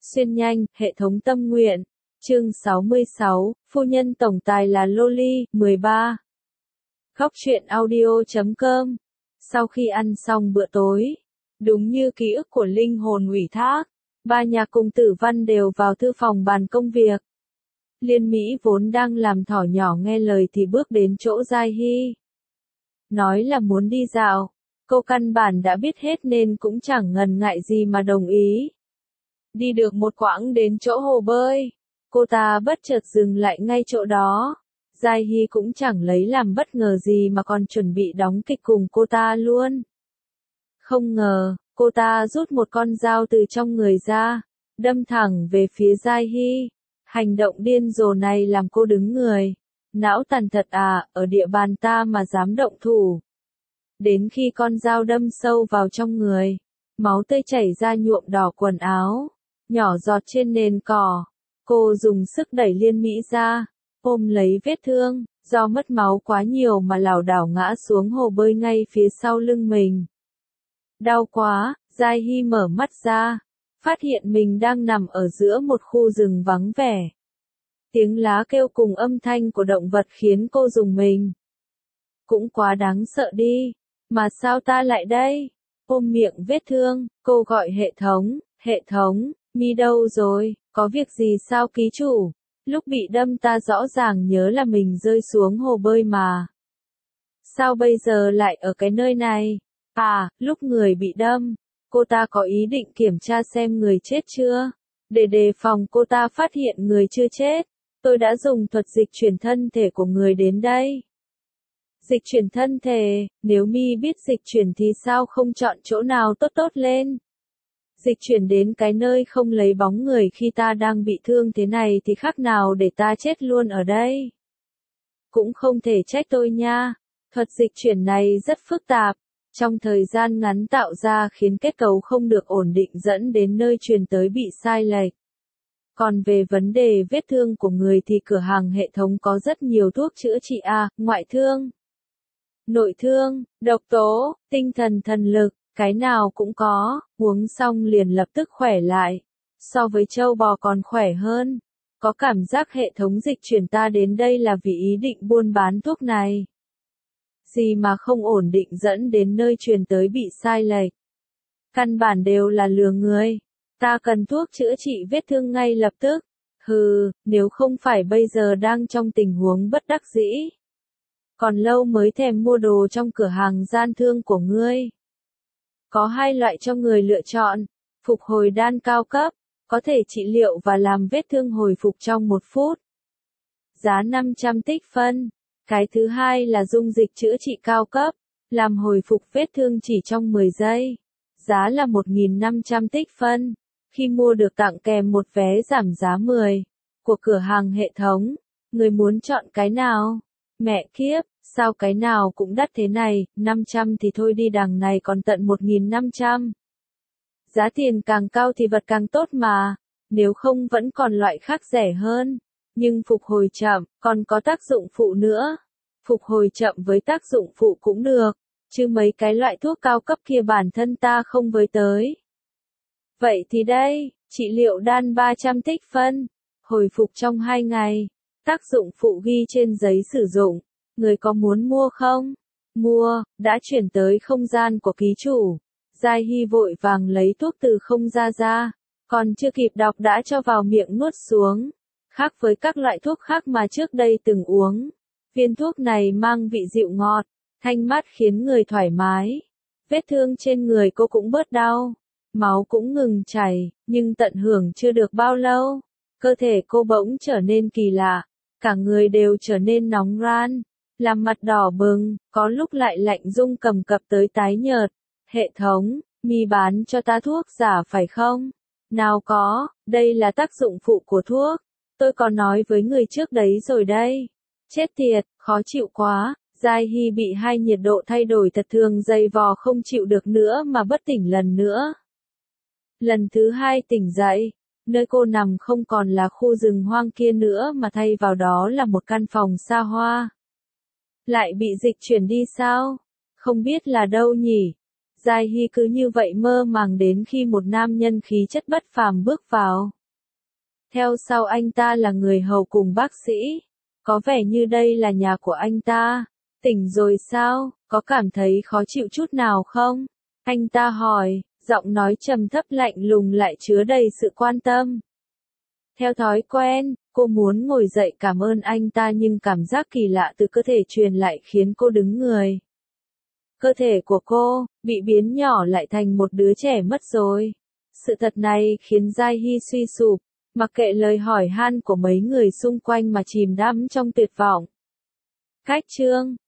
Xuyên nhanh, hệ thống tâm nguyện. Chương 66, phu nhân tổng tài là Loli, 13. Góc truyện audio.com. Sau khi ăn xong bữa tối, đúng như ký ức của linh hồn ủy thác, ba nhà cùng Tử Văn đều vào thư phòng bàn công việc. Liên Mỹ vốn đang làm thỏ nhỏ nghe lời thì bước đến chỗ Giai Hy. Nói là muốn đi dạo, cô căn bản đã biết hết nên cũng chẳng ngần ngại gì mà đồng ý. Đi được một quãng đến chỗ hồ bơi, cô ta bất chợt dừng lại ngay chỗ đó. Giai Hy cũng chẳng lấy làm bất ngờ gì mà còn chuẩn bị đóng kịch cùng cô ta luôn. Không ngờ, cô ta rút một con dao từ trong người ra, đâm thẳng về phía Giai Hy. Hành động điên rồ này làm cô đứng người. Não tàn thật à, ở địa bàn ta mà dám động thủ. Đến khi con dao đâm sâu vào trong người, máu tươi chảy ra nhuộm đỏ quần áo, nhỏ giọt trên nền cỏ. Cô dùng sức đẩy Liên Mỹ ra, ôm lấy vết thương, do mất máu quá nhiều mà lảo đảo ngã xuống hồ bơi ngay phía sau lưng mình. Đau quá, Giai Hy mở mắt ra, phát hiện mình đang nằm ở giữa một khu rừng vắng vẻ. Tiếng lá kêu cùng âm thanh của động vật khiến cô rùng mình. Cũng quá đáng sợ đi, mà sao ta lại đây? Ôm miệng vết thương, cô gọi hệ thống, mi đâu rồi, có việc gì sao ký chủ? Lúc bị đâm ta rõ ràng nhớ là mình rơi xuống hồ bơi mà. Sao bây giờ lại ở cái nơi này? À, lúc người bị đâm, cô ta có ý định kiểm tra xem người chết chưa? Để đề phòng cô ta phát hiện người chưa chết, tôi đã dùng thuật dịch chuyển thân thể của người đến đây. Dịch chuyển thân thể, nếu mi biết dịch chuyển thì sao không chọn chỗ nào tốt tốt lên? Dịch chuyển đến cái nơi không lấy bóng người khi ta đang bị thương thế này thì khác nào để ta chết luôn ở đây. Cũng không thể trách tôi nha, thuật dịch chuyển này rất phức tạp, trong thời gian ngắn tạo ra khiến kết cấu không được ổn định dẫn đến nơi truyền tới bị sai lệch. Còn về vấn đề vết thương của người thì cửa hàng hệ thống có rất nhiều thuốc chữa trị ngoại thương, nội thương, độc tố, tinh thần thần lực, cái nào cũng có, uống xong liền lập tức khỏe lại. So với trâu bò còn khỏe hơn. Có cảm giác hệ thống dịch chuyển ta đến đây là vì ý định buôn bán thuốc này. Gì mà không ổn định dẫn đến nơi truyền tới bị sai lệch. Căn bản đều là lừa người. Ta cần thuốc chữa trị vết thương ngay lập tức. Hừ, nếu không phải bây giờ đang trong tình huống bất đắc dĩ. Còn lâu mới thèm mua đồ trong cửa hàng gian thương của ngươi. Có hai loại cho người lựa chọn. Phục hồi đan cao cấp, có thể trị liệu và làm vết thương hồi phục trong 1 phút. Giá 500 tích phân. Cái thứ hai là dung dịch chữa trị cao cấp, làm hồi phục vết thương chỉ trong 10 giây. Giá là 1.500 tích phân. Khi mua được tặng kèm một vé giảm giá 10 của cửa hàng hệ thống. Người muốn chọn cái nào? Mẹ kiếp, sao cái nào cũng đắt thế này, 500 thì thôi đi, đằng này còn tận 1.500. Giá tiền càng cao thì vật càng tốt mà, nếu không vẫn còn loại khác rẻ hơn. Nhưng phục hồi chậm, còn có tác dụng phụ nữa. Phục hồi chậm với tác dụng phụ cũng được, chứ mấy cái loại thuốc cao cấp kia bản thân ta không với tới. Vậy thì đây, trị liệu đan 300 tích phân, hồi phục trong 2 ngày, tác dụng phụ ghi trên giấy sử dụng. Người có muốn mua không? Mua, đã chuyển tới không gian của ký chủ. Giai Hy vội vàng lấy thuốc từ không gian ra, còn chưa kịp đọc đã cho vào miệng nuốt xuống. Khác với các loại thuốc khác mà trước đây từng uống, viên thuốc này mang vị dịu ngọt, thanh mát khiến người thoải mái. Vết thương trên người cô cũng bớt đau, máu cũng ngừng chảy, nhưng tận hưởng chưa được bao lâu, cơ thể cô bỗng trở nên kỳ lạ, cả người đều trở nên nóng ran, làm mặt đỏ bừng, có lúc lại lạnh rung cầm cập tới tái nhợt. Hệ thống, mi bán cho ta thuốc giả phải không? Nào có, đây là tác dụng phụ của thuốc. Tôi có nói với người trước đấy rồi đây. Chết tiệt, khó chịu quá. Giai Hy bị hai nhiệt độ thay đổi thật thường dày vò không chịu được nữa mà bất tỉnh lần nữa. Lần thứ 2 tỉnh dậy, nơi cô nằm không còn là khu rừng hoang kia nữa mà thay vào đó là một căn phòng xa hoa. Lại bị dịch chuyển đi sao? Không biết là đâu nhỉ? Giai Hy cứ như vậy mơ màng đến khi một nam nhân khí chất bất phàm bước vào. Theo sau anh ta là người hầu cùng bác sĩ. Có vẻ như đây là nhà của anh ta. Tỉnh rồi sao, có cảm thấy khó chịu chút nào không? Anh ta hỏi, giọng nói trầm thấp lạnh lùng lại chứa đầy sự quan tâm. Theo thói quen, cô muốn ngồi dậy cảm ơn anh ta nhưng cảm giác kỳ lạ từ cơ thể truyền lại khiến cô đứng người. Cơ thể của cô, bị biến nhỏ lại thành một đứa trẻ mất rồi. Sự thật này khiến Giai Hy suy sụp, mặc kệ lời hỏi han của mấy người xung quanh mà chìm đắm trong tuyệt vọng. Khách trương,